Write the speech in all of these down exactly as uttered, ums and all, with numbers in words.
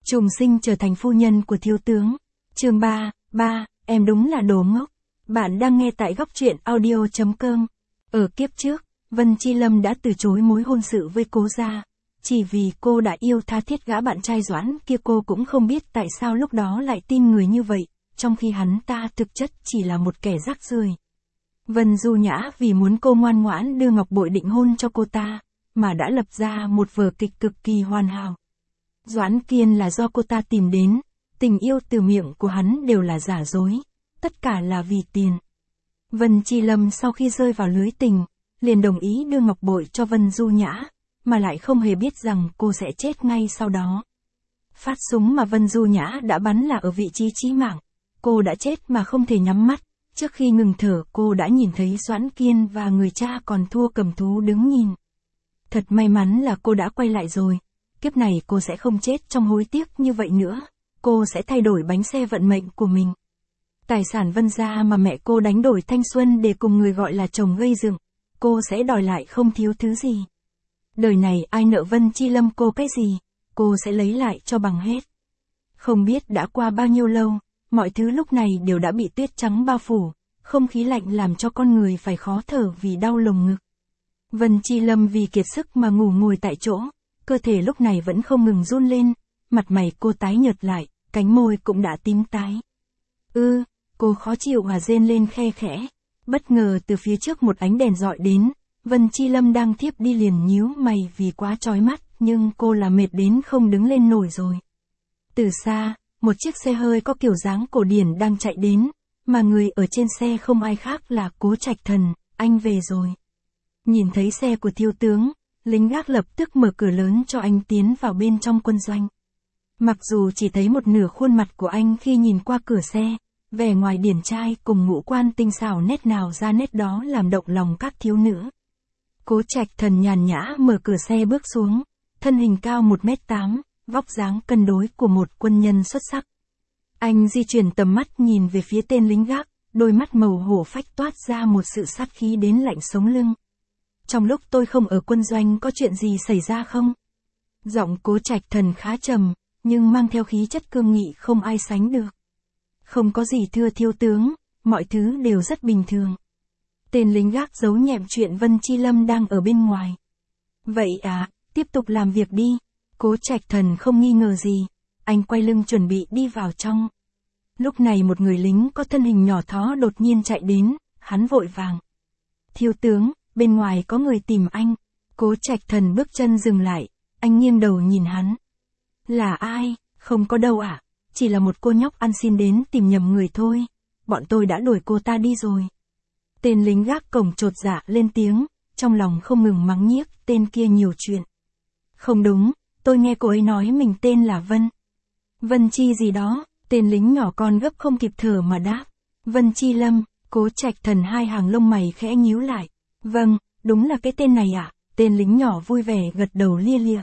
Trùng sinh trở thành phu nhân của thiếu tướng. Chương ba, ba, em đúng là đồ ngốc. Bạn đang nghe tại góc truyện audio chấm com. Ở kiếp trước, Vân Chi Lâm đã từ chối mối hôn sự với Cố gia. Chỉ vì cô đã yêu tha thiết gã bạn trai Doãn kia, cô cũng không biết tại sao lúc đó lại tin người như vậy, trong khi hắn ta thực chất chỉ là một kẻ rác rưởi. Vân Du Nhã vì muốn cô ngoan ngoãn đưa ngọc bội định hôn cho cô ta, mà đã lập ra một vở kịch cực kỳ hoàn hảo. Doãn Kiên là do cô ta tìm đến, tình yêu từ miệng của hắn đều là giả dối, tất cả là vì tiền. Vân Chi Lâm sau khi rơi vào lưới tình, liền đồng ý đưa ngọc bội cho Vân Du Nhã, mà lại không hề biết rằng cô sẽ chết ngay sau đó. Phát súng mà Vân Du Nhã đã bắn là ở vị trí chí mạng, cô đã chết mà không thể nhắm mắt, trước khi ngừng thở cô đã nhìn thấy Doãn Kiên và người cha còn thua cầm thú đứng nhìn. Thật may mắn là cô đã quay lại rồi, kiếp này cô sẽ không chết trong hối tiếc như vậy nữa, cô sẽ thay đổi bánh xe vận mệnh của mình. Tài sản Vân gia mà mẹ cô đánh đổi thanh xuân để cùng người gọi là chồng gây dựng, cô sẽ đòi lại không thiếu thứ gì. Đời này ai nợ Vân Chi Lâm cô cái gì, cô sẽ lấy lại cho bằng hết. Không biết đã qua bao nhiêu lâu, mọi thứ lúc này đều đã bị tuyết trắng bao phủ, không khí lạnh làm cho con người phải khó thở vì đau lồng ngực. Vân Chi Lâm vì kiệt sức mà ngủ ngồi tại chỗ, cơ thể lúc này vẫn không ngừng run lên, mặt mày cô tái nhợt lại, cánh môi cũng đã tím tái. Ư, cô khó chịu và rên lên khe khẽ. Bất ngờ từ phía trước một ánh đèn dọi đến, Vân Chi Lâm đang thiếp đi liền nhíu mày vì quá chói mắt, nhưng cô là mệt đến không đứng lên nổi rồi. Từ xa, một chiếc xe hơi có kiểu dáng cổ điển đang chạy đến, mà người ở trên xe không ai khác là Cố Trạch Thần, anh về rồi. Nhìn thấy xe của thiếu tướng, lính gác lập tức mở cửa lớn cho anh tiến vào bên trong quân doanh. Mặc dù chỉ thấy một nửa khuôn mặt của anh khi nhìn qua cửa xe, vẻ ngoài điển trai cùng ngũ quan tinh xảo nét nào ra nét đó làm động lòng các thiếu nữ. Cố Trạch Thần nhàn nhã mở cửa xe bước xuống, thân hình cao một mét tám, vóc dáng cân đối của một quân nhân xuất sắc. Anh di chuyển tầm mắt nhìn về phía tên lính gác, đôi mắt màu hổ phách toát ra một sự sát khí đến lạnh sống lưng. Trong lúc tôi không ở quân doanh có chuyện gì xảy ra không? Giọng Cố Trạch Thần khá trầm, nhưng mang theo khí chất cương nghị không ai sánh được. Không có gì thưa thiếu tướng, mọi thứ đều rất bình thường. Tên lính gác giấu nhẹm chuyện Vân Chi Lâm đang ở bên ngoài. Vậy à, tiếp tục làm việc đi. Cố Trạch Thần không nghi ngờ gì, anh quay lưng chuẩn bị đi vào trong. Lúc này một người lính có thân hình nhỏ thó đột nhiên chạy đến, hắn vội vàng. Thiếu tướng, bên ngoài có người tìm anh. Cố Trạch Thần bước chân dừng lại, anh nghiêng đầu nhìn hắn. Là ai? Không có đâu ạ, à? Chỉ là một cô nhóc ăn xin đến tìm nhầm người thôi. Bọn tôi đã đuổi cô ta đi rồi. Tên lính gác cổng chột dạ lên tiếng, trong lòng không ngừng mắng nhiếc tên kia nhiều chuyện. Không đúng, tôi nghe cô ấy nói mình tên là Vân. Vân Chi gì đó, tên lính nhỏ con gấp không kịp thở mà đáp. Vân Chi Lâm. Cố Trạch Thần hai hàng lông mày khẽ nhíu lại. Vâng, đúng là cái tên này ạ, à? Tên lính nhỏ vui vẻ gật đầu lia lịa.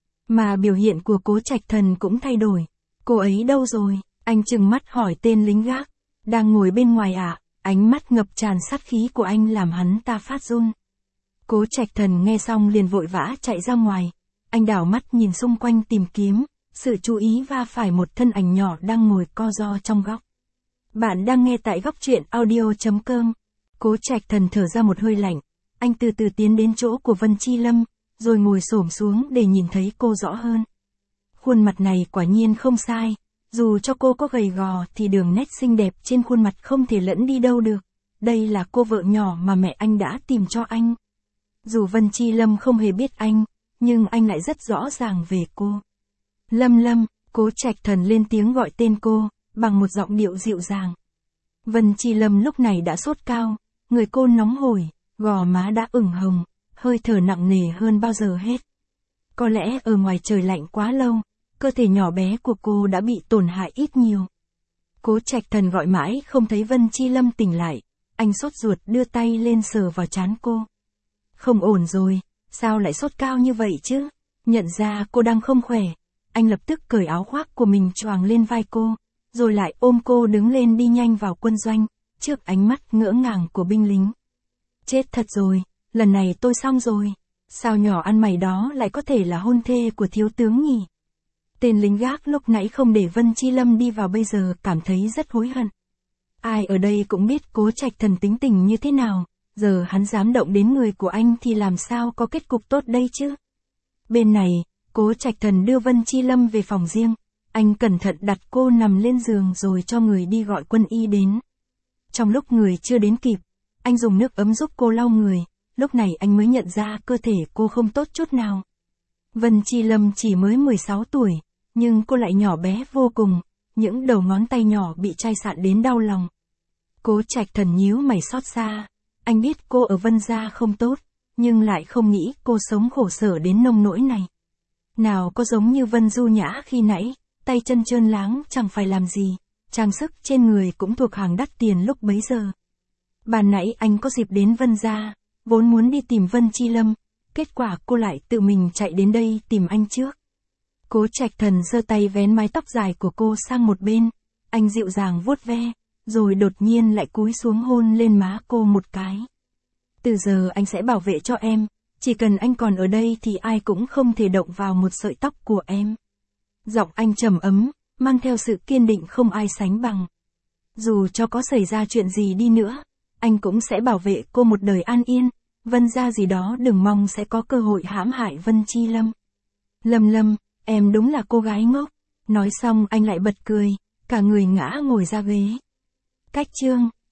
Mà biểu hiện của Cố Trạch Thần cũng thay đổi. Cô ấy đâu rồi? Anh trừng mắt hỏi tên lính gác. Đang ngồi bên ngoài ạ, à? Ánh mắt ngập tràn sát khí của anh làm hắn ta phát run. Cố Trạch Thần nghe xong liền vội vã chạy ra ngoài. Anh đảo mắt nhìn xung quanh tìm kiếm, sự chú ý va phải một thân ảnh nhỏ đang ngồi co ro trong góc. Bạn đang nghe tại góc truyện audio chấm com. Cố Trạch Thần thở ra một hơi lạnh, anh từ từ tiến đến chỗ của Vân Chi Lâm, rồi ngồi xổm xuống để nhìn thấy cô rõ hơn. Khuôn mặt này quả nhiên không sai, dù cho cô có gầy gò thì đường nét xinh đẹp trên khuôn mặt không thể lẫn đi đâu được. Đây là cô vợ nhỏ mà mẹ anh đã tìm cho anh. Dù Vân Chi Lâm không hề biết anh, nhưng anh lại rất rõ ràng về cô. Lâm Lâm, Cố Trạch Thần lên tiếng gọi tên cô, bằng một giọng điệu dịu dàng. Vân Chi Lâm lúc này đã sốt cao, người cô nóng hổi, gò má đã ửng hồng, hơi thở nặng nề hơn bao giờ hết. Có lẽ ở ngoài trời lạnh quá lâu, cơ thể nhỏ bé của cô đã bị tổn hại ít nhiều. Cố Trạch Thần gọi mãi không thấy Vân Chi Lâm tỉnh lại, anh sốt ruột đưa tay lên sờ vào trán cô. Không ổn rồi, sao lại sốt cao như vậy chứ? Nhận ra cô đang không khỏe, anh lập tức cởi áo khoác của mình choàng lên vai cô, rồi lại ôm cô đứng lên đi nhanh vào quân doanh, trước ánh mắt ngỡ ngàng của binh lính. Chết thật rồi, lần này tôi xong rồi. Sao nhỏ ăn mày đó lại có thể là hôn thê của thiếu tướng nhỉ? Tên lính gác lúc nãy không để Vân Chi Lâm đi vào bây giờ cảm thấy rất hối hận. Ai ở đây cũng biết Cố Trạch Thần tính tình như thế nào, giờ hắn dám động đến người của anh thì làm sao có kết cục tốt đây chứ. Bên này, Cố Trạch Thần đưa Vân Chi Lâm về phòng riêng, anh cẩn thận đặt cô nằm lên giường rồi cho người đi gọi quân y đến. Trong lúc người chưa đến kịp, anh dùng nước ấm giúp cô lau người, lúc này anh mới nhận ra cơ thể cô không tốt chút nào. Vân Chi Lâm chỉ mới mười sáu tuổi, nhưng cô lại nhỏ bé vô cùng, những đầu ngón tay nhỏ bị chai sạn đến đau lòng. Cố Trạch Thần nhíu mày xót xa, anh biết cô ở Vân gia không tốt, nhưng lại không nghĩ cô sống khổ sở đến nông nỗi này. Nào có giống như Vân Du Nhã khi nãy, tay chân trơn láng chẳng phải làm gì, trang sức trên người cũng thuộc hàng đắt tiền lúc bấy giờ. Ban nãy anh có dịp đến Vân gia, vốn muốn đi tìm Vân Chi Lâm, kết quả cô lại tự mình chạy đến đây tìm anh trước. Cố Trạch Thần giơ tay vén mái tóc dài của cô sang một bên, anh dịu dàng vuốt ve, rồi đột nhiên lại cúi xuống hôn lên má cô một cái. Từ giờ anh sẽ bảo vệ cho em, chỉ cần anh còn ở đây thì ai cũng không thể động vào một sợi tóc của em. Giọng anh trầm ấm, mang theo sự kiên định không ai sánh bằng. Dù cho có xảy ra chuyện gì đi nữa, anh cũng sẽ bảo vệ cô một đời an yên, Vân gia gì đó đừng mong sẽ có cơ hội hãm hại Vân Chi Lâm. Lâm Lâm, em đúng là cô gái ngốc. Nói xong anh lại bật cười, cả người ngã ngồi ra ghế. Cách chương